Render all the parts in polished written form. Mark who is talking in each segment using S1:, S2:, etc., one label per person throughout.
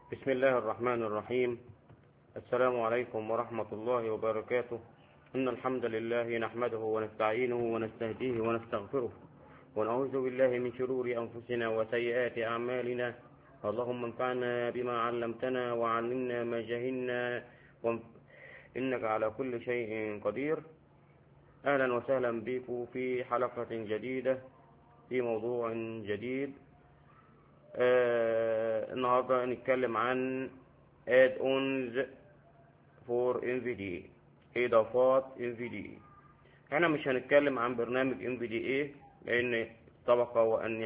S1: بسم الله الرحمن الرحيم. السلام عليكم ورحمة الله وبركاته. إن الحمد لله نحمده ونستعينه ونستهديه ونستغفره ونعوذ بالله من شرور أنفسنا وسيئات أعمالنا. اللهم انفعنا بما علمتنا وعلمنا ما جهلنا إنك على كل شيء قدير. أهلا وسهلا بكم في حلقة جديدة في موضوع جديد. النهاردة نتكلم عن add-ons for NVDA، إضافات NVDA. احنا مش هنتكلم عن برنامج NVDA لأن سبق وأن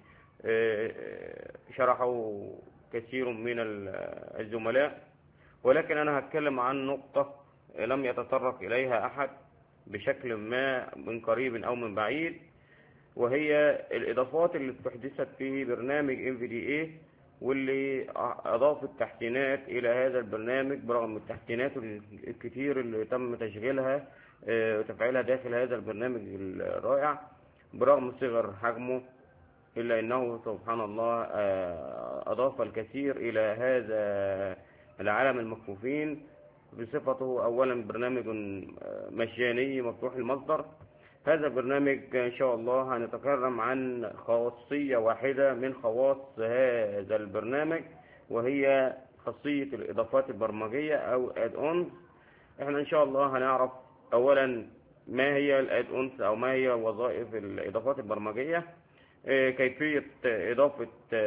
S1: شرحه كثير من الزملاء، ولكن أنا هتكلم عن نقطة لم يتطرق إليها أحد بشكل ما من قريب أو من بعيد، وهي الإضافات اللي استحدثت في برنامج NVDA واللي أضافت تحسينات إلى هذا البرنامج برغم التحسينات الكتير اللي تم تشغيلها وتفعيلها داخل هذا البرنامج الرائع برغم صغر حجمه، إلا أنه سبحان الله أضاف الكثير إلى هذا العالم المكفوفين بصفته أولا برنامج مجاني مفتوح المصدر. هذا البرنامج إن شاء الله هنتكلم عن خاصية واحدة من خواص هذا البرنامج، وهي خاصية الإضافات البرمجية أو add-ons. احنا إن شاء الله هنعرف أولا ما هي add-ons أو ما هي وظائف الإضافات البرمجية، كيفية إضافة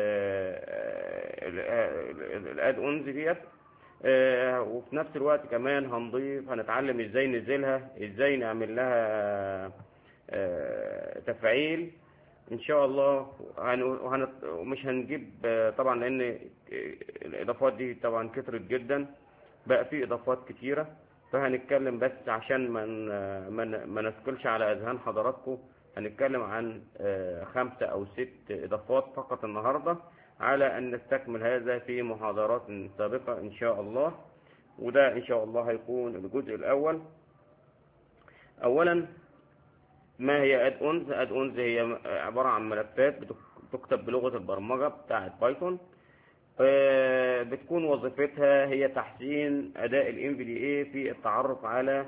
S1: add-ons ديت، وفي نفس الوقت كمان هنتعلم ازاي ننزلها، ازاي نعمل لها تفعيل ان شاء الله. مش هنجيب طبعا لان الاضافات دي طبعا كترت جدا، بقى في اضافات كتيرة، فهنتكلم بس عشان ما نثقلش على اذهان حضراتكم. هنتكلم عن 5 أو 6 اضافات فقط النهاردة، على أن نستكمل هذا في محاضرات سابقة إن شاء الله، وده إن شاء الله هيكون الجزء الأول. أولا، ما هي add-ons؟ add-ons هي عبارة عن ملفات بتكتب بلغة البرمجة بتاعة بايثون، بتكون وظيفتها هي تحسين أداء ال NVDA في التعرف على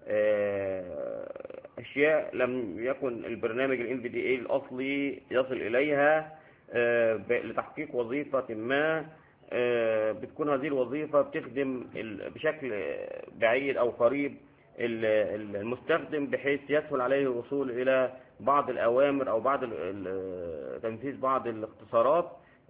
S1: أشياء لم يكن البرنامج ال NVDA الأصلي يصل إليها لتحقيق وظيفة ما. بتكون هذه الوظيفة بتخدم بشكل بعيد أو قريب المستخدم، بحيث يسهل عليه الوصول إلى بعض الأوامر أو بعض تنفيذ بعض الاختصارات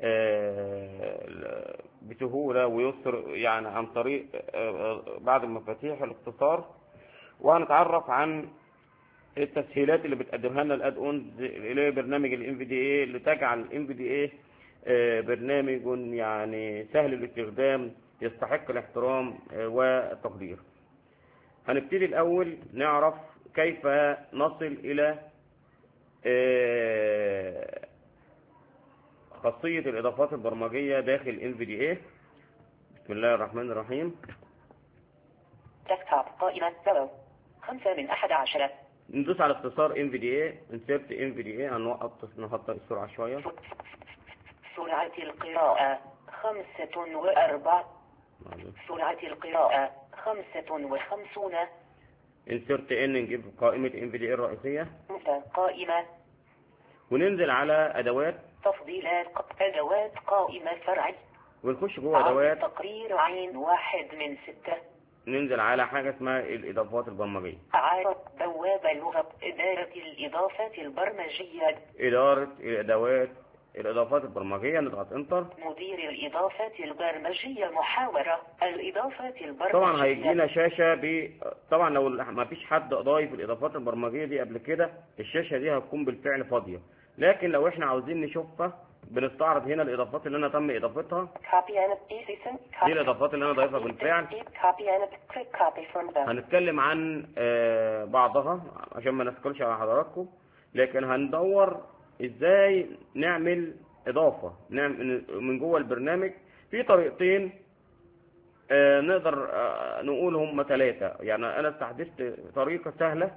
S1: بسهولة ويسر، عن طريق بعض المفاتيح الاختصار. وهنتعرف عن التسهيلات اللي بتقدمها لنا الاد-اونز الى برنامج ال NVDA لتجعل ال NVDA برنامج سهل الاستخدام يستحق الاحترام والتقدير. هنبتدي الاول نعرف كيف نصل الى خاصية الاضافات البرمجية داخل NVDA. بسم الله الرحمن الرحيم.
S2: ديسكتوب قائمة 5/11.
S1: ندوس على اختصار NVDA، insert NVDA. نحط السرعة شوية.
S2: سرعة القراءة 5 و4. سرعة القراءة 55.
S1: insert N، نجيب قائمة NVDA الرئيسية،
S2: قائمة،
S1: وننزل على أدوات
S2: تفضيلات، أدوات قائمة فرع،
S1: ونخش جوه أدوات
S2: تقرير عين 1/6.
S1: ننزل على حاجة اسمها الإضافات البرمجية.
S2: عارض بوابة لغة إدارة الإضافات البرمجية،
S1: إدارة الإضافات البرمجية. نضغط انتر.
S2: مدير الإضافات البرمجية، محاورة الإضافات البرمجية.
S1: طبعا هيجينا شاشة طبعا لو ما فيش حد ضايف الإضافات البرمجية دي قبل كده، الشاشة دي هتكون بالفعل فاضية، لكن لو احنا عاوزين نشوفها بنستعرض هنا الإضافات اللي أنا تم إضافتها. دي الإضافات اللي أنا ضايفها بالفعل. هنتكلم عن بعضها عشان ما نثقلش على حضراتكم، لكن هندور ازاي نعمل إضافة من جوه البرنامج. في طريقتين نقدر نقول هم 3. أنا استحدثت طريقة سهلة،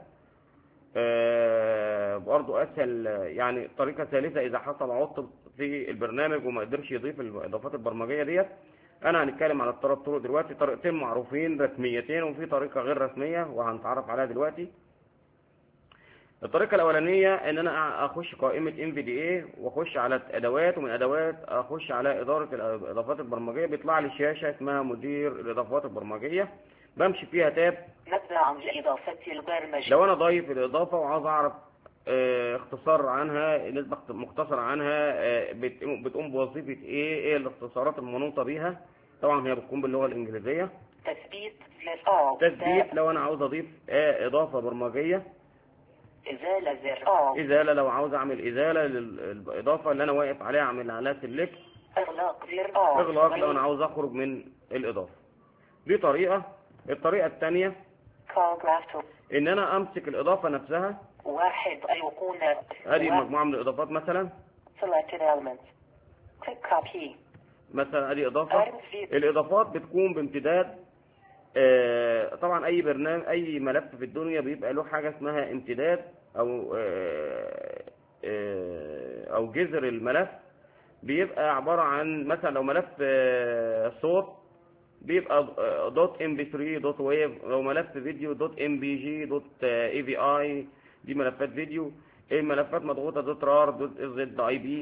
S1: برضو أسهل، طريقة ثالثة إذا حصل عطل في البرنامج وما قدرش يضيف الإضافات البرمجية ديت. انا هنتكلم على الثلاث طرق دلوقتي. طريقتين معروفين رسميتين، وفي طريقة غير رسمية وهنتعرف عليها دلوقتي. الطريقة الأولانية إن أنا أخش قائمة NVDA وأخش على الأدوات، ومن أدوات أخش على إدارة الإضافات البرمجية. بيطلع لي شاشة اسمها مدير الإضافات البرمجية، بمشي فيها تاب.
S2: نبذة عن الإضافة البرمجية.
S1: لو أنا ضايف الإضافة وعاوز أعرف اختصار عنها، نسبة مختصرة عنها، بتقوم بوظيفة إيه الاختصارات المنوطة بيها. طبعا هي بتكون باللغة الإنجليزية. تثبيت لو أنا عاوز أضيف إضافة برمجية.
S2: إزالة زر
S1: إزالة لو عاوز أعمل إزالة للإضافة اللي أنا واقف عليها، أعمل عليها سيلكت.
S2: إغلاق زر
S1: إغلاق لو أنا عاوز أخرج من الإضافة. دي طريقة. الطريقة الثانية إن أنا أمسك الإضافة نفسها.
S2: واحد أيقونة.
S1: هذه مجموعة من الإضافات مثلا.
S2: Selected element. Click copy.
S1: مثلا هذه إضافة. الإضافات بتكون بامتداد. طبعا أي برنامج، أي ملف في الدنيا بيبقى له حاجة اسمها امتداد أو جذر الملف. بيبقى عبارة عن مثلا لو ملف صوت بيبقى .mp3 .wave، لو ملف فيديو .mbg .avi، دي ملفات فيديو. الملفات مضغوطة .rar .zip.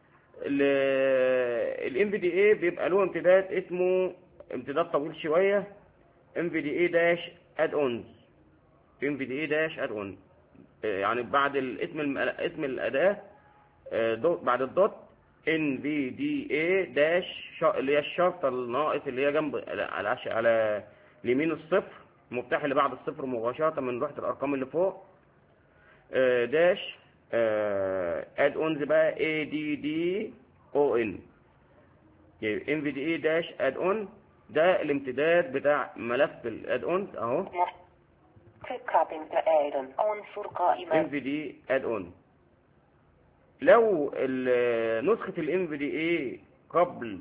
S1: ال NVDA بيبقى له امتداد اسمه امتداد طويل شوية، NVDA-add-ons. NVDA-add-on يعني بعد اسم الأداة بعد الدوت NVDA- اللي هي الشرطة الناقص اللي هي جنب على اليمين الصفر، المفتاح اللي بعد الصفر مباشرة من لوحة الأرقام اللي فوق. داش add-ons بقى ADDON. NVDA-add-on ده الامتداد بتاع ملف الاد-اونز اهو. NVDA-add-on. لو نسخة ال NVDA قبل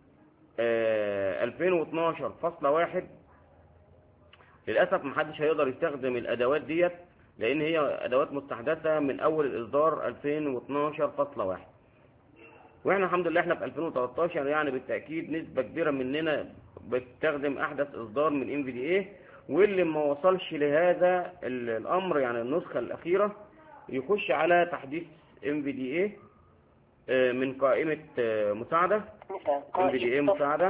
S1: 2012.1 للأسف محدش هيقدر يستخدم الأدوات ديت، لأن هي أدوات مستحدثة من أول الإصدار 2012.1. واحنا الحمد لله احنا في 2013، يعني بالتأكيد نسبة كبيرة مننا بتستخدم احدث اصدار من NVDA. واللي ما وصلش لهذا الامر يعني النسخة الاخيرة يخش على تحديث NVDA من قائمة مساعدة. NVDA مساعدة.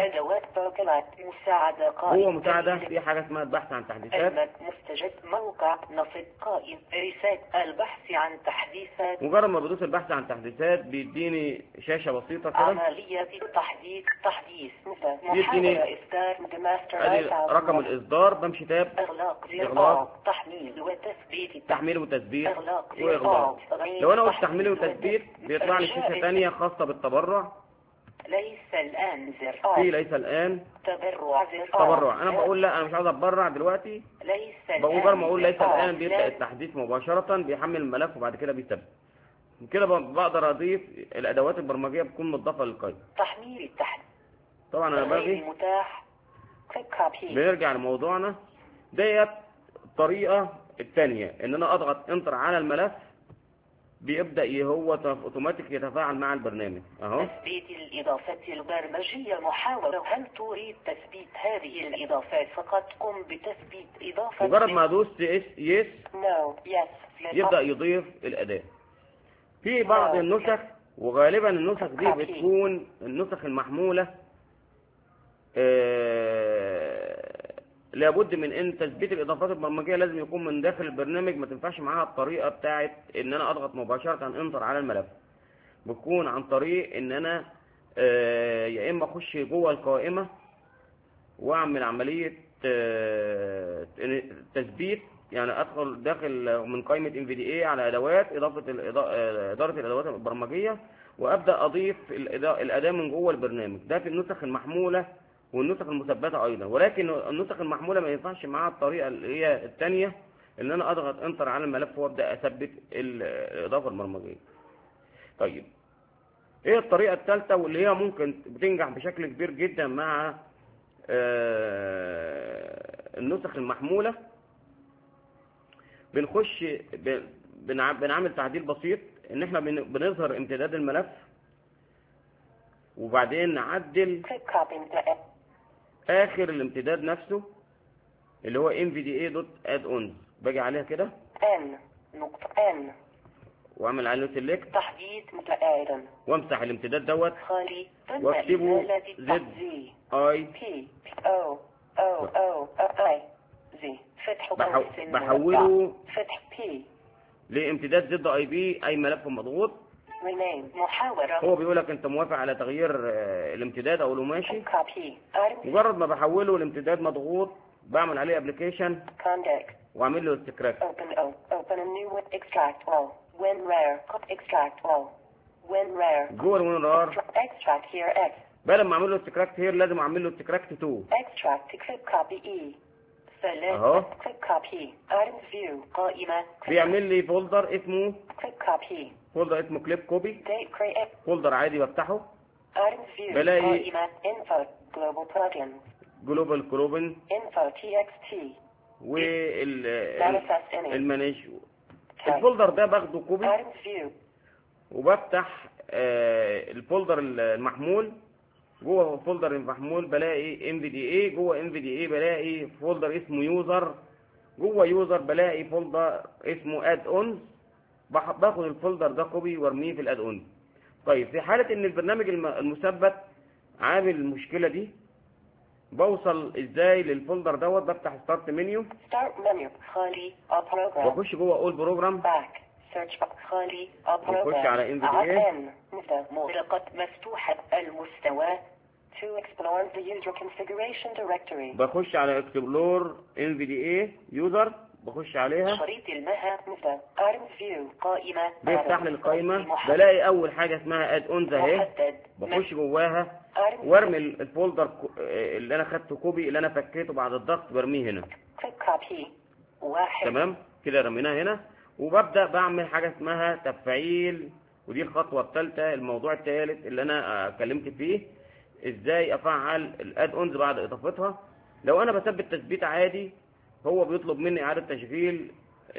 S1: هو مساعدة في حاجة اسمها البحث عن تحديثات.
S2: مستجد موقع نصب قائم رسالة البحث عن تحديثات.
S1: مجرد ما بدوس البحث عن تحديثات بيديني شاشة بسيطة كده.
S2: عملية تحديث
S1: يديني رقم الإصدار. بمشي تاب.
S2: إغلاق تحميل وتثبيت
S1: وإغلاق. لو أنا قلت تحميل وتثبيت بيطلع لي شاشة تانية خاصة بالتبرع.
S2: ليس الآن زر
S1: في ليس الآن تبرع. أنا بقول لا، أنا مش عاوز أتبرع دلوقتي. بقول ما أقول ليس الآن بيبدأ التحديث مباشرة، بيحمل الملف وبعد كده بيثبت. كده بقدر أضيف الأدوات البرمجية بتكون مضافة للقائمة.
S2: تحميل التحديث.
S1: طبعا أنا باجي بنرجع لموضوعنا. ديت الطريقة الثانية، إن أنا أضغط انتر على الملف بيبدأ هو اوتوماتيك يتفاعل مع البرنامج اهو.
S2: تثبيت الإضافة البرمجية محاولة. هل تريد تثبيت هذه الإضافات فقط؟ قم بتثبيت إضافة.
S1: مجرد ما ادوس يس يبدأ يضيف الأداة. في بعض النسخ، وغالبا النسخ دي بتكون النسخ المحمولة، لابد من ان تثبيت الاضافات البرمجيه لازم يكون من داخل البرنامج. ما تنفعش معاها الطريقه بتاعت ان انا اضغط مباشره انتر على الملف. بتكون عن طريق ان انا يا اما اخش جوه القائمه واعمل عمليه تثبيت، يعني ادخل داخل من قائمه NVDA على ادوات اداره الادوات البرمجيه، وابدا اضيف الاداه من جوه البرنامج. ده في النسخ المحموله والنسخ المثبته ايضا. ولكن النسخ المحموله ما ينفعش معاها الطريقه اللي هي الثانيه، ان انا اضغط انتر على الملف وابدا اثبت الاضافه البرمجيه. طيب ايه الطريقه الثالثه واللي هي ممكن بتنجح بشكل كبير جدا مع النسخ المحموله؟ بنخش بنعمل تعديل بسيط، ان احنا بنظهر امتداد الملف وبعدين نعدل اخر الامتداد نفسه اللي هو nvda.add-ons، باجي عليها كده
S2: N
S1: واعمل عليه سيلكت
S2: تحديد متعادل
S1: وامسح الامتداد دوت
S2: خالي تم
S1: واكتبه
S2: إزالة
S1: زد
S2: التحذير
S1: اي
S2: P O O O I Z فتح قوس
S1: بحوله
S2: فتح P
S1: لامتداد زد اي بي اي ملف مضغوط.
S2: rename محاورة
S1: هو بيقول لك انت موافق على تغيير الامتداد او لو ماشي.
S2: copy
S1: مجرد ما بحوله لامتداد مضغوط بعمل عليه ابلكيشن
S2: contact
S1: واعمل له استكراك.
S2: open a new extract all when rare extract all when rare
S1: جوه الوين رار
S2: extract here X
S1: بدل ما اعمل له استكراكت هير لازم اعمل له استكراكت 2.
S2: extract click copy E
S1: اهو
S2: select click copy items view قائمة
S1: بيعمل لي فولدر اسمه
S2: click copy
S1: كليب كوبي،
S2: date create
S1: فولدر عادي بفتحه
S2: items view
S1: بلاقي
S2: قائمة info global plugins
S1: جلوبال كلوبن
S2: info txt manifest image
S1: المانج. الفولدر ده باخده كوبي
S2: items view
S1: وبفتح الفولدر المحمول. جوه الفولدر المحمول بلاقي NVDA، جوه NVDA بلاقي فولدر اسمه يوزر، جوه يوزر بلاقي فولدر اسمه اد اونز. باخد الفولدر ده كوبي وارميه في الاد اونز. طيب في حالة ان البرنامج المثبت عامل المشكلة دي بوصل ازاي للفولدر دوت؟ بفتح ستارت منيو
S2: خالي all program
S1: واخش جوه اول بروجرام
S2: back search box خالي all
S1: واخش
S2: program
S1: على NVDA
S2: مغلقة مفتوحة المستوى to explore the user configuration directory
S1: بخش على اكسبلور NVDA يوزر بخش عليها
S2: شريط المهام items view قائمة
S1: بيفتح لي القائمة بلاقي اول حاجة اسمها اد اونز اهي، بخش جواها وارمي الفولدر اللي انا خدته كوبي اللي انا فكيته بعد الضغط برميه هنا.
S2: click copy واحد
S1: تمام كده رميناه هنا وببدأ بعمل حاجة اسمها تفعيل، ودي الخطوة الثالثة الموضوع الثالث اللي انا اتكلمت فيه، ازاي افعل الاد اونز بعد اضافتها. لو انا بثبت تثبيت عادي هو بيطلب مني اعادة تشغيل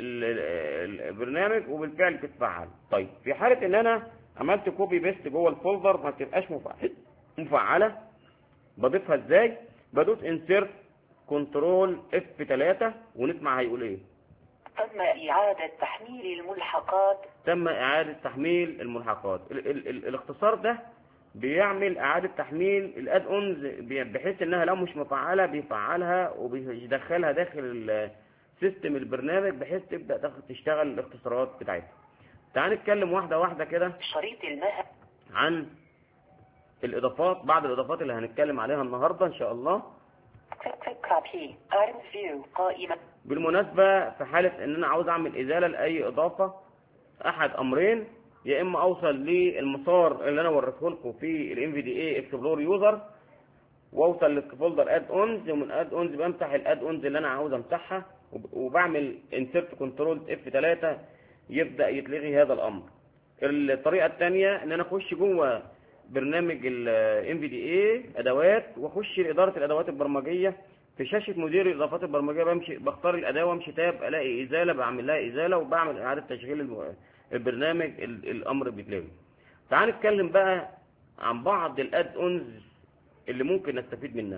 S1: البرنامج وبالفعل بتتفعل. طيب في حالة ان انا عملت كوبي بيست جوه الفولدر ما تبقاش مفعلة بضيفها ازاي؟ بدوس انسيرت كنترول F3 ونسمع هيقول ايه.
S2: تم إعادة تحميل الملحقات
S1: تم إعادة تحميل الملحقات. الاختصار ده بيعمل إعادة تحميل الاد اونز بحيث انها لو مش مفعلة بيفعلها وبيدخلها داخل سيستم البرنامج بحيث تبدأ تشتغل الاختصارات بتاعتها. تعال نتكلم واحدة واحدة كده
S2: شريط المهام
S1: عن الإضافات، بعض الإضافات اللي هنتكلم عليها النهاردة إن شاء الله.
S2: click copy items view قائمة
S1: بالمناسبة في حالة ان انا عاوز اعمل ازالة لاي اضافة احد امرين، يا اما اوصل للمسار اللي انا وريته لكم في NVDA اكسبلور يوزر واوصل للفولدر اد اونز، ومن اد اونز بمسح الاد اونز اللي انا عاوز امسحها وبعمل انسيرت كنترول F3 يبدأ يتلغي هذا الامر. الطريقة الثانية ان انا اخش جوه برنامج ال NVDA ادوات واخش لادارة الادوات البرمجية في شاشة مدير الإضافات البرمجية بختار الأداة وامشي تاب ألاقي إزالة بعمل لها إزالة وبعمل إعادة تشغيل البرنامج الأمر بيتلغي. تعال نتكلم بقى عن بعض الأد اونز اللي ممكن نستفيد منها.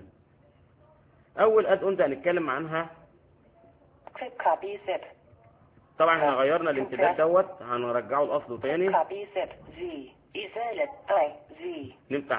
S1: أول أد اونز هنتكلم عنها
S2: click copy zip
S1: طبعا احنا غيرنا الامتداد دوت هنرجعه لأصله تاني.
S2: copy zip Z إزالة I Z
S1: نفتح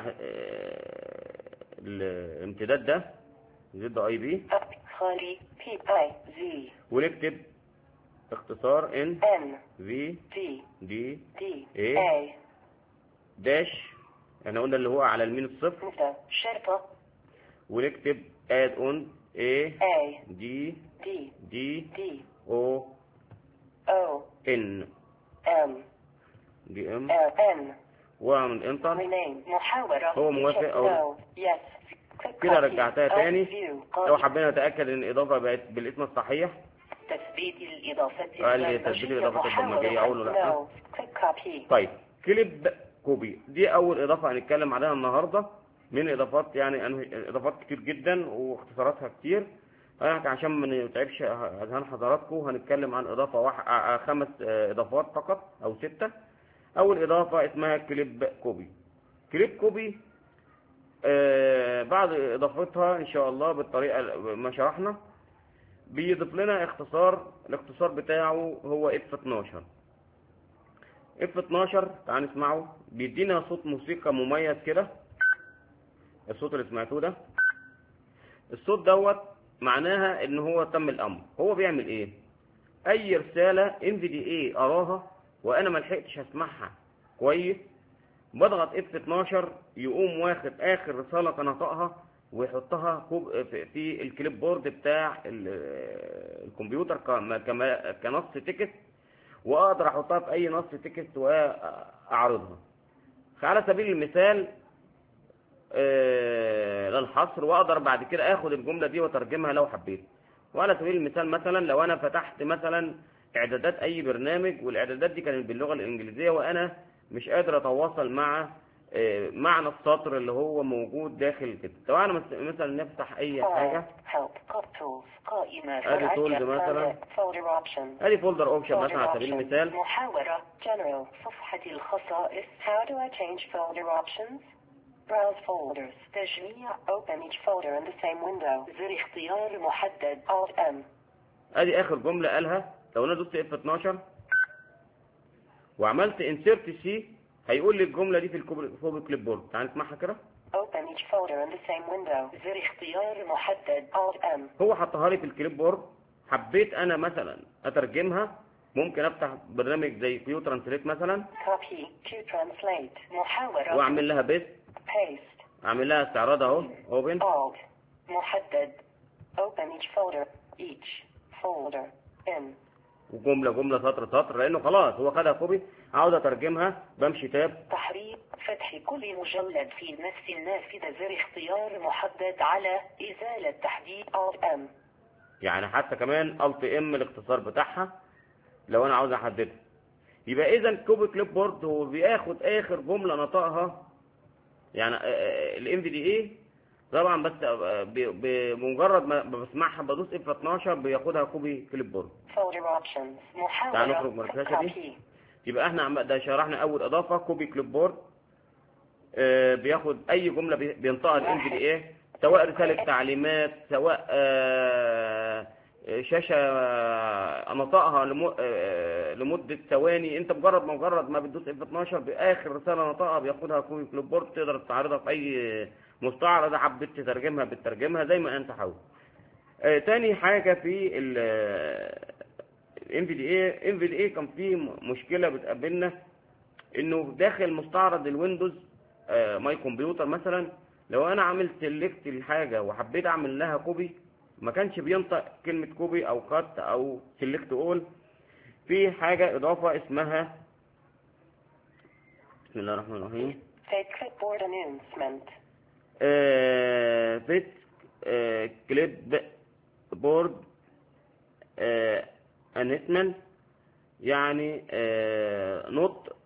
S1: الامتداد ده زد اي بي
S2: خالي P I Z
S1: ونكتب اختصار N
S2: N
S1: V
S2: D
S1: D
S2: D
S1: A
S2: A
S1: داش احنا قلنا اللي هو على المين الصفر
S2: شرطة
S1: ونكتب اد اون A
S2: A
S1: D
S2: D
S1: D
S2: D
S1: O
S2: O
S1: N
S2: M
S1: دي ام
S2: L N
S1: واعمل انتر.
S2: rename محاورة
S1: هو موافق او
S2: yes
S1: كده رجعتها تاني. لو حبينا نتأكد ان الاضافة بقت بالاسم الصحيح
S2: تثبيت الإضافة
S1: قال لي تثبيت الإضافة البرمجية اقول له لا. طيب كليب كوبي دي اول اضافة هنتكلم عليها النهاردة من اضافات، يعني اضافات كتير جدا واختصاراتها كتير. عشان ما نتعبش اذهان حضراتكم هنتكلم عن اضافة 5 اضافات فقط او 6. اول اضافة اسمها كليب كوبي. كليب كوبي بعد اضافتها ان شاء الله بالطريقة ما شرحنا بيضيف لنا اختصار. الاختصار بتاعه هو F12. F12 تعال نسمعه. بيدينا صوت موسيقى مميز كده، الصوت اللي سمعتوه ده. الصوت دوت معناها ان هو تم الامر. هو بيعمل ايه؟ اي رسالة NVDA اراها وانا ملحقتش اسمعها كويس، بضغط F12 يقوم واخد اخر رسالة كان نطقها ويحطها في الكليب بورد بتاع الكمبيوتر كنص تكست، واقدر احطها في اي نص تكست واعرضها. على سبيل المثال للحصر، واقدر بعد كده اخد الجملة دي وترجمها لو حبيت. وعلى سبيل المثال مثلا لو انا فتحت مثلا اعدادات اي برنامج، والاعدادات دي كانت باللغة الانجليزية وانا مش قادر اتواصل مع معنى السطر اللي هو موجود داخل كده. لو انا مثلا نفتح اي حاجة، ادي تولز مثلا، ادي فولدر اوبشن مثلا على سبيل المثال.
S2: محاورة جنرال صفحة الخصائص. How do I change folder options? Browse folders. تجميع open each folder in the same window. زر اختيار محدد Alt M.
S1: ادي اخر جملة قالها. لو انا دوست F12 وعملت insert C هيقول لي الجملة دي في الكليب بورد. تعال نسمعها كده.
S2: Open each folder in the same window. زر اختيار محدد Alt M.
S1: هو حطها لي في الكليب بورد. حبيت انا مثلا اترجمها، ممكن افتح برنامج زي كيو ترانسليت مثلا،
S2: Copy Q translate. محاورة
S1: واعمل لها
S2: paste.
S1: اعمل لها استعراض اهو open.
S2: Alt محدد. Open each folder. Each folder in.
S1: وجملة سطر لانه خلاص هو خدها كوبي. عاوز اترجمها بمشي تاب.
S2: تحريك فتح كل مجلد في نفس النافذة. زر اختيار محدد على ازالة تحديد Alt M.
S1: يعني حتى كمان Alt M الاختصار بتاعها لو انا عاوز احددها. يبقى اذا كوبي كليب بورد هو بياخد اخر جملة نطقها، يعني ال NVDA طبعا، بس بمجرد ما بسمعها بدوس F12 بياخدها كوبي كليب بورد. تعال نخرج من الشاشة دي. يبقى احنا ده شرحنا اول اضافة كوبي كليب بورد. بياخد اي جملة بينطقها ال NVDA، سواء رسالة تعليمات، سواء شاشة نطقها لمدة ثواني. انت مجرد ما بتدوس F12 باخر رسالة نطقها بياخدها كوبي كليب بورد. تقدر تعرضها في اي مستعرض، حبيت تترجمها بتترجمها زي ما انت حاول. تاني حاجة في ال NVDA كان فيه مشكلة بتقابلنا، انه داخل مستعرض الويندوز ماي كمبيوتر مثلا، لو انا عملت سيلكت الحاجة وحبيت اعمل لها كوبي ما كانش بينطق كلمة كوبي او كات او سيلكت اول. في حاجة اضافة اسمها بسم الله الرحمن الرحيم فيت كليب بورد انيسمنت، يعني نطق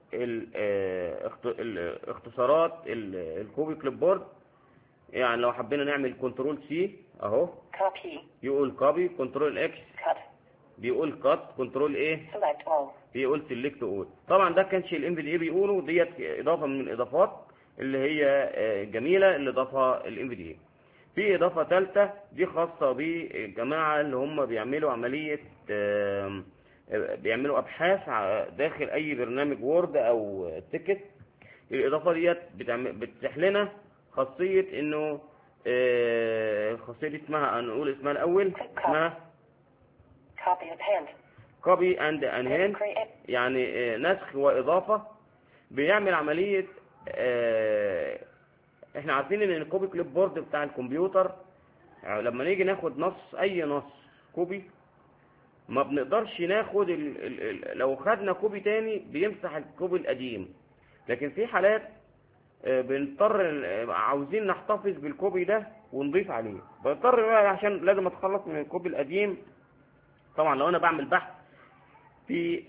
S1: الاختصارات الكوبي كليب بورد. يعني لو حبينا نعمل كنترول سي اهو يقول كوبي، كنترول اكس بيقول كات، كنترول ايه بيقول سيلكت اول. طبعا ده كانش ال NVDA بيقوله، ديت اضافه من الاضافات اللي هي جميله اللي ضافها ال NVDA. في اضافه ثالثه دي خاصه بالجماعه اللي هم بيعملوا عمليه بيعملوا ابحاث داخل اي برنامج وورد او تكست. الاضافه ديت بتتيح لنا خاصيه انه الخاصيه دي اسمها، نقول اسمها الاول، اسمها copy and enhance، يعني نسخ واضافه. بيعمل عمليه احنا عارفين ان الكوبي كليب بورد بتاع الكمبيوتر لما نيجي ناخد اي نص كوبي ما بنقدرش ناخد لو خدنا كوبي تاني بيمسح الكوبي القديم. لكن في حالات بنضطر عاوزين نحتفظ بالكوبي ده ونضيف عليه، بضطر بقى عشان لازم اتخلص من الكوبي القديم. طبعا لو انا بعمل بحث في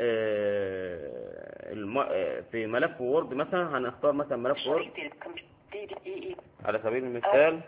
S1: في ملف وورد مثلا، هنختار مثلا ملف وورد على سبيل المثال،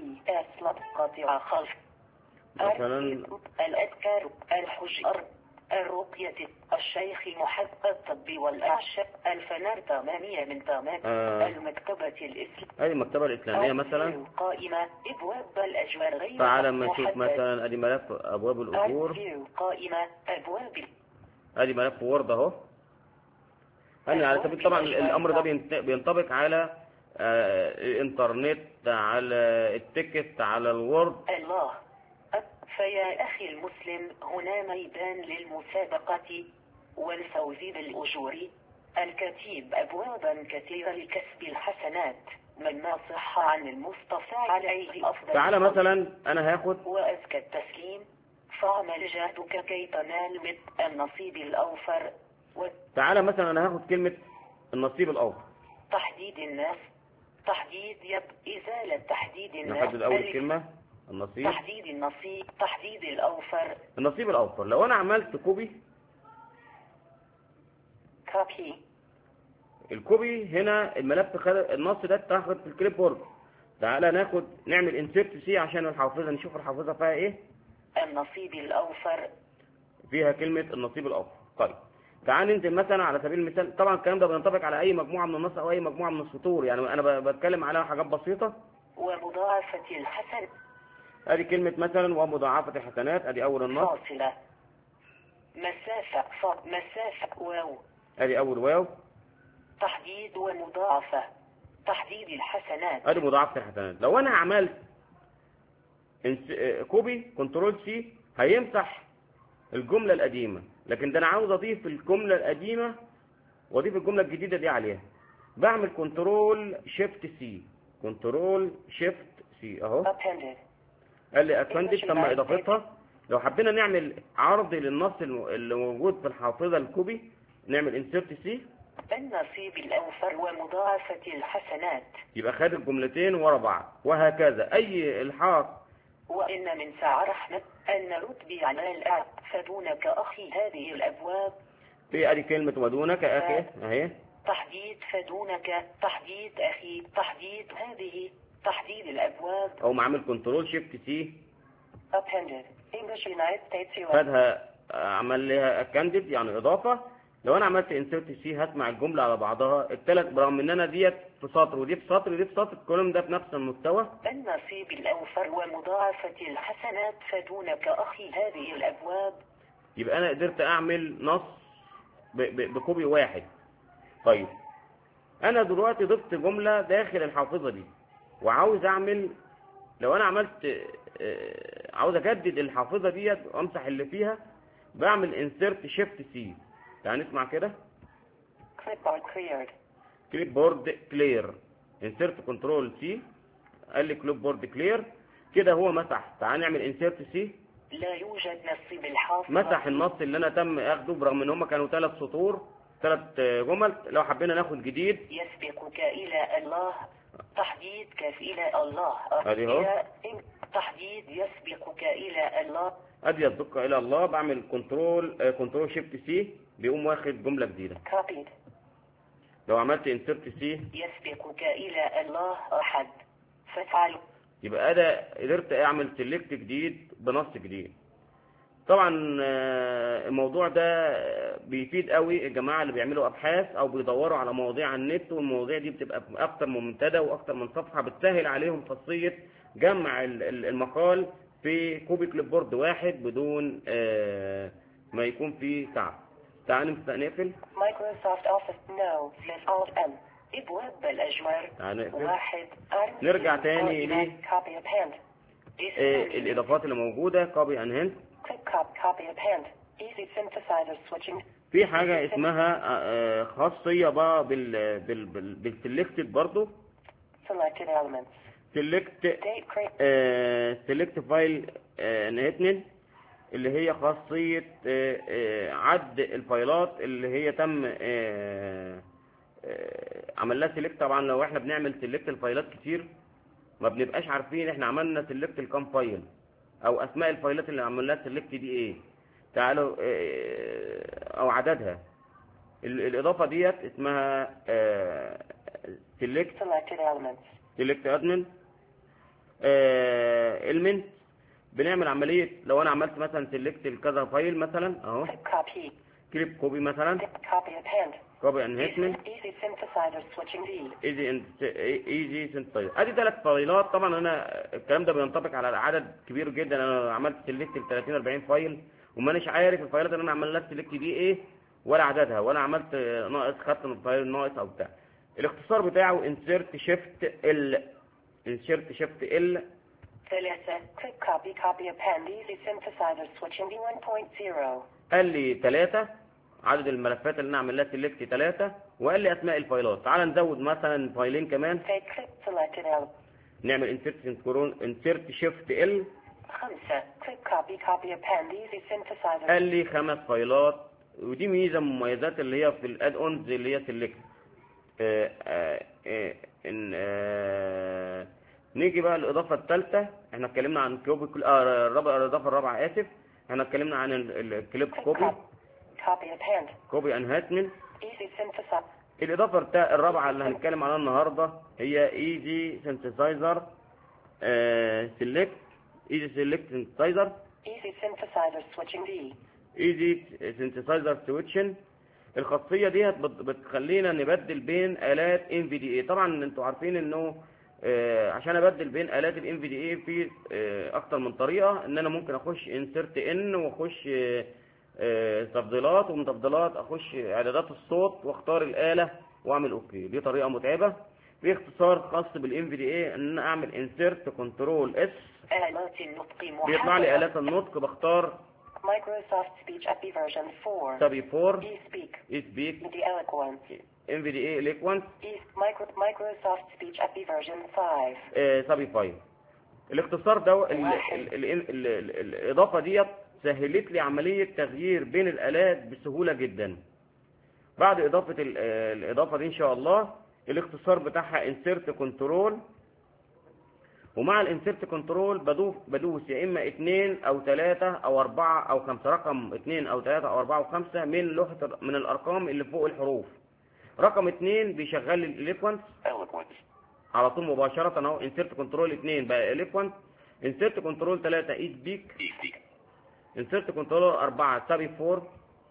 S1: مثلا
S2: الأذكار الحجر الرقية الشيخ محمد الطب والأعشاب الفنار 8 من 8 المكتبة الإسلامية.
S1: ادي المكتبة الإسلامية مثلا.
S2: قائمة أبواب الأجوار غير
S1: تعالى لما نشوف مثلا ادي ملف أبواب الأجور.
S2: قائمة أبواب.
S1: ادي ملف وورد اهو. على سبيل طبعا الأمر ده بينطبق على الإنترنت، على التكست، على الوورد.
S2: الله. فيا أخي المسلم، هنا ميدان للمسابقة والفوز بالأجور. الكتيب أبوابا كثيرة لكسب الحسنات، من ما صح عن المصطفى عليه أفضل.
S1: تعالى مثلا أنا هاخد
S2: وأزكى التسليم، فاعمل جهدك كي تنال من النصيب الأوفر.
S1: تعالى مثلا أنا هاخد كلمة النصيب الأوفر.
S2: تحديد الناس، تحديد إزالة تحديد الناس.
S1: نحدد أول كلمة النصيب.
S2: تحديد النصيب، تحديد الأوفر.
S1: النصيب الأوفر. لو أنا عملت كوبي، الكوبي هنا الملف خد النص ده اتاخد في الكليب بورد. تعالى نعمل انسيرت سي عشان الحافظة، نشوف الحافظة فيها ايه.
S2: النصيب الأوفر
S1: فيها كلمة النصيب الأوفر. طيب تعال ننزل مثلا على سبيل المثال، طبعا الكلام ده بينطبق على أي مجموعة من النص أو أي مجموعة من السطور، يعني أنا بتكلم على حاجات بسيطة.
S2: ومضاعفة الحسن.
S1: ادي كلمة مثلا ومضاعفة الحسنات، ادي أول النص.
S2: فاصلة، مسافة واو.
S1: ادي أول واو.
S2: تحديد ومضاعفة، تحديد الحسنات.
S1: ادي مضاعفة الحسنات. لو أنا عملت كوبي كنترول سي هيمسح الجملة القديمة، لكن ده أنا عاوز أضيف الجملة القديمة وأضيف الجملة الجديدة دي عليها. بعمل كنترول شيفت سي، كنترول شيفت سي أهو. قال لي أبندد تم إضافتها. لو حبينا نعمل عرض للنص اللي موجود في الحافظة الكوبي، نعمل انسيرت سي.
S2: النصيب الأوفر ومضاعفة الحسنات.
S1: يبقى خد الجملتين ورا بعض، وهكذا أي إلحاق.
S2: وإن من ساعة رحمة أن رتبي على الأعب فدونك أخي هذه الأبواب.
S1: في أدي كلمة ودونك أخي أهي.
S2: تحديد فدونك، تحديد أخي، تحديد هذه، تحديد الأبواب.
S1: أو معامل كنترول شيفت سي.
S2: Appended English United States US.
S1: خدها عمل لها أكندد يعني إضافة. لو أنا عملت انسيرت سي هسمع الجملة على بعضها الثلاث، برغم إن أنا ديت في سطر ودي في سطر ودي في سطر، الكولوم ده في نفس المستوى.
S2: النصيب الأوفر ومضاعفة الحسنات فدونك أخي هذه الأبواب.
S1: يبقى أنا قدرت أعمل نص بكوبي واحد. طيب أنا دلوقتي ضفت جملة داخل الحافظة دي وعاوز أعمل، لو أنا عملت عاوز أجدد الحافظة ديت وأمسح اللي فيها، بعمل انسيرت شيفت سي. يعني اسمع كده. كليب بورد كلير. انسيرت كنترول سي، قال لي كليب بورد كلير كده هو مسح. تعال نعمل انسيرت سي.
S2: لا يوجد نصيب الحافظة.
S1: مسح النص اللي انا تم اخده، برغم ان هم كانوا 3 سطور 3 جمل. لو حبينا ناخد جديد،
S2: يسبقك الى الله، تحديدك الى الله.
S1: ادي اهو
S2: تحديد يسبقك الى الله.
S1: ادي يسبقك الى الله. بعمل كنترول شيفت سي، بيقوم واخد جملة جديدة.
S2: Copied.
S1: لو عملت انسيرت سي
S2: يسبقك الى الله احد فافعل.
S1: يبقى انا قدرت اعمل سيلكت جديد بنص جديد. طبعا الموضوع ده بيفيد قوي الجماعة اللي بيعملوا ابحاث او بيدوروا على مواضيع على النت، والمواضيع دي بتبقى اكتر من منتدى واكتر من صفحة، بتسهل عليهم خاصية جمع المقال في كوبي كليب بورد واحد بدون ما يكون فيه تعب. تعال نقفل.
S2: مايكروسوفت اوفيس نو Alt M. ابواب الاجوار واحد.
S1: نرجع تاني ليه الاضافات اللي موجودة. كوبي ان هند. في حاجة اسمها خاصية بقى بالسلكتد برضو. سلكت فايل نهتنن، اللي هي خاصية عد الفايلات اللي هي تم عمل لها سيلكت. طبعا لو احنا بنعمل سيلكت الفايلات كتير ما بنبقاش عارفين احنا عملنا سيلكت الكام فايل او اسماء الفايلات اللي عملناها سيلكت دي ايه، تعالوا او عددها. الاضافة ديت اسمها سيلكت ادمن element. بنعمل عملية لو انا عملت مثلا سيلكت لكذا فايل مثلا اهو
S2: Click copy.
S1: كليب كوبي مثلا
S2: Copy append.
S1: كوبي انهيتمنت
S2: Easy synthesizer switching D.
S1: ايزي سنتايزر. ادي 3 فايلات. طبعا انا الكلام ده بينطبق على عدد كبير جدا. انا عملت سيلكت ل 30 40 فايل ومانيش عارف الفايلات اللي انا عمال لها سيلكت دي ايه ولا عددها، ولا عملت ناقص خدت من فايل ناقص او بتاع. الاختصار بتاعه انسيرت شيفت ال. انسيرت شيفت ال.
S2: 3. Click copy. Copy append. Easy synthesizer switching D 1.0.
S1: قال لي 3 عدد الملفات اللي انا اعمل لها سيلكت 3، وقال لي اسماء الفايلات. تعال نزود مثلا فايلين كمان.
S2: Take click selected L.
S1: نعمل انسيرت شيفت ال.
S2: 5. Click copy. Copy append. Easy synthesizer.
S1: قال لي 5 فايلات. ودي ميزه من المميزات اللي هي في الاد اونز اللي هي سيلكت. نيجي بقى الاضافه الثالثه. احنا اتكلمنا عن كوبي الاضافه الرابعه اسف. احنا اتكلمنا عن الكليب كوبي
S2: Copy append.
S1: كوبي انهاتمنت.
S2: Easy synthesizer.
S1: الاضافه الرابعه اللي هنتكلم عنها النهارده هي ايزي سينثسايزر سيلكت. ايزي سيلكت سينثسايزر.
S2: Easy synthesizer switching D.
S1: ايزي سينثسايزر سويتشن. الخاصيه دي بتخلينا نبدل بين الات NVDA. طبعا انتوا عارفين انه عشان ابدل بين الات NVDA في اكتر من طريقه. ان انا ممكن اخش انسرت ان واخش تفضيلات، ومن تفضيلات اخش اعدادات الصوت واختار الاله واعمل اوكي. دي طريقه متعبه. في اختصار خاص بالNVDA ان انا اعمل انسرت كنترول اس.
S2: آلات النطق
S1: بيطلع لي الات النطق. بختار
S2: Microsoft Speech API version 4.
S1: سابي 4
S2: eSpeak.
S1: eSpeak
S2: The Eloquent.
S1: NVDA Eloquent
S2: Microsoft Speech API version 5.
S1: سابي 5. الاختصار ده الاضافه ديت سهلت لي عمليه تغيير بين الالات بسهوله جدا. بعد اضافه الاضافه دي ان شاء الله الاختصار بتاعها انسيرت كنترول. ومع الانسيرت كنترول بدوس يا اما 2 او 3 او 4 او 5. رقم 2 او 3 او 4 و5 من لوحه من الارقام اللي فوق الحروف. رقم 2 بيشغل لي الاليكوانت على طول مباشره اهو. انسيرت كنترول 2 بقى اليكوانت. انسيرت كنترول 3 ايسبيك. انسيرت كنترول 4 سابي 4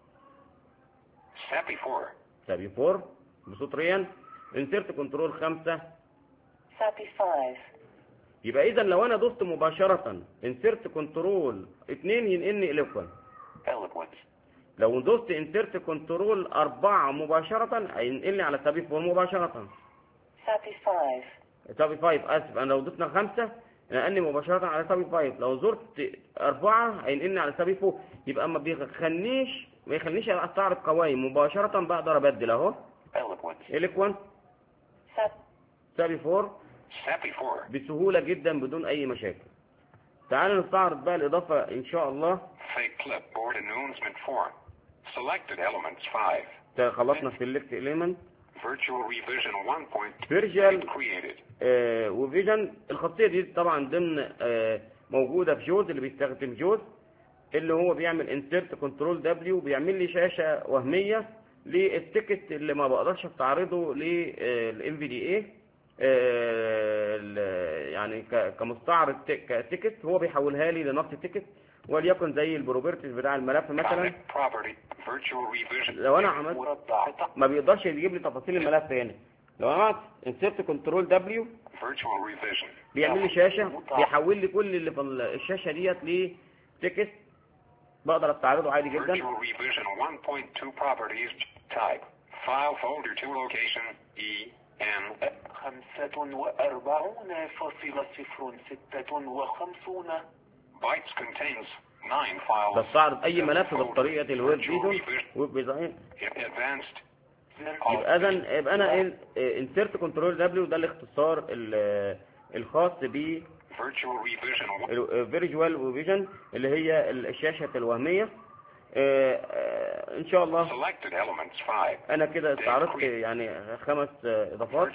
S1: سابي 4 بصوت ريان. انسيرت كنترول 5
S2: سابي 5.
S1: يبقى اذا لو انا دوست مباشره انسيرت كنترول 2 ينقلني اليكوانت. لو دوست انسيرت كنترول 4 مباشره هينقلني على سابي 4 مباشره.
S2: سابي 5.
S1: سابي 5 اسف. انا لو دوسنا 5 نقلني مباشره على سابي 5. لو زرت 4 هينقلني على سابي 4. يبقى ما يخلينيش استعرض قوائم مباشره. بقدر ابدل اهو اليكوانت سابي 4 بسهوله جدا بدون اي مشاكل. تعالوا نستعرض بقى الاضافه ان شاء الله. خلصنا سيلكت اليمنت
S2: Virtual Revision 1.
S1: فيرجوال
S2: created.
S1: وفيجن. الخاصيه دي طبعا ضمن موجوده في جوز اللي بيستخدم جوز اللي هو بيعمل انسيرت كنترول دبليو. بيعمل لي شاشه وهميه للتيكت اللي ما بقدرش استعرضه للNVDA يعني كمستعرض كتيكت. هو بيحولها لي لنص تيكت وليكن زي البروبرتيز بتاع الملف مثلا. لو انا عملت ما بيقدرش يجيب لي تفاصيل الملف هنا. لو انا عملت انسيرت كنترول دبليو بيعمل لي شاشه بيحول لي كل اللي في الشاشه ديت لتكست بقدر استعرضه عادي جدا.
S2: File folder to location EN 45.056. Bytes contains 9 files.
S1: بستعرض اي ملف بطريقه الويب فيجن ويب ديزاين. يبقى انا انسيرت كنترول دبليو ده الاختصار الخاص ب فيرجوال وفيجن اللي هي الشاشه الوهميه. ان شاء الله انا كده استعرضت يعني 5 اضافات.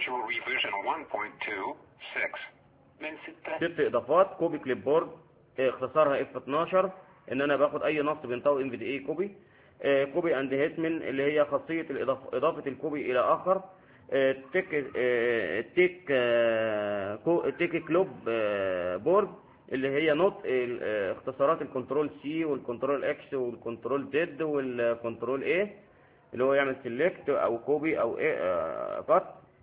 S1: 6 اضافات. كوبي كليب بورد اختصارها F12 ان انا باخد اي نص بينطوي NVDA كوبي. كوبي اند هيتمن اللي هي خاصيه اضافه الكوبي الى اخر. تيك كلوب بورد اللي هي نطق اختصارات الكنترول سي والكنترول اكس والكنترول زد والكنترول ايه، اللي هو يعمل سيلكت او كوبي او ايه كات،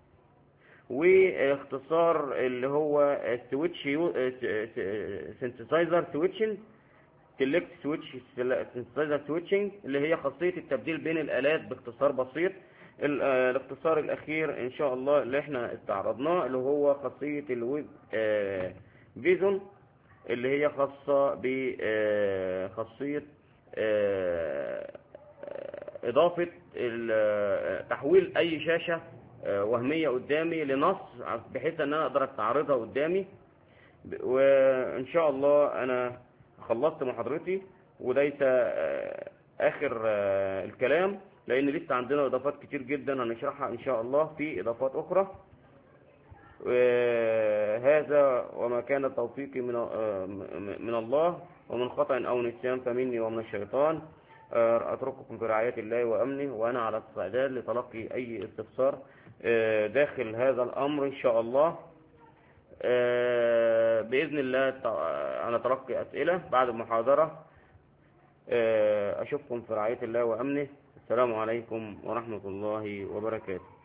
S1: واختصار اللي هو سويتش سينثسايزر سويتشنج، سيلكت سويتش سينثسايزر سويتشنج، اللي هي خاصية التبديل بين الآلات باختصار بسيط. الاختصار الأخير إن شاء الله اللي احنا استعرضناه اللي هو خاصية الويب فيجن، اللي هي خاصة بخاصية إضافة تحويل أي شاشة وهمية قدامي لنص، بحيث أن أنا أقدر أستعرضها قدامي. وإن شاء الله أنا خلصت محاضرتي، وليس آخر الكلام، لأن لسه عندنا إضافات كتير جدا هنشرحها إن شاء الله في إضافات أخرى. هذا وما كان توفيقي من الله، ومن خطأ أو نسيان فمني ومن الشيطان. أترككم في رعاية الله وأمنه، وأنا على استعداد لتلقي أي استفسار داخل هذا الأمر إن شاء الله. بإذن الله أنا تلقي أسئلة بعد المحاضرة. أشوفكم في رعاية الله وأمنه. السلام عليكم ورحمة الله وبركاته.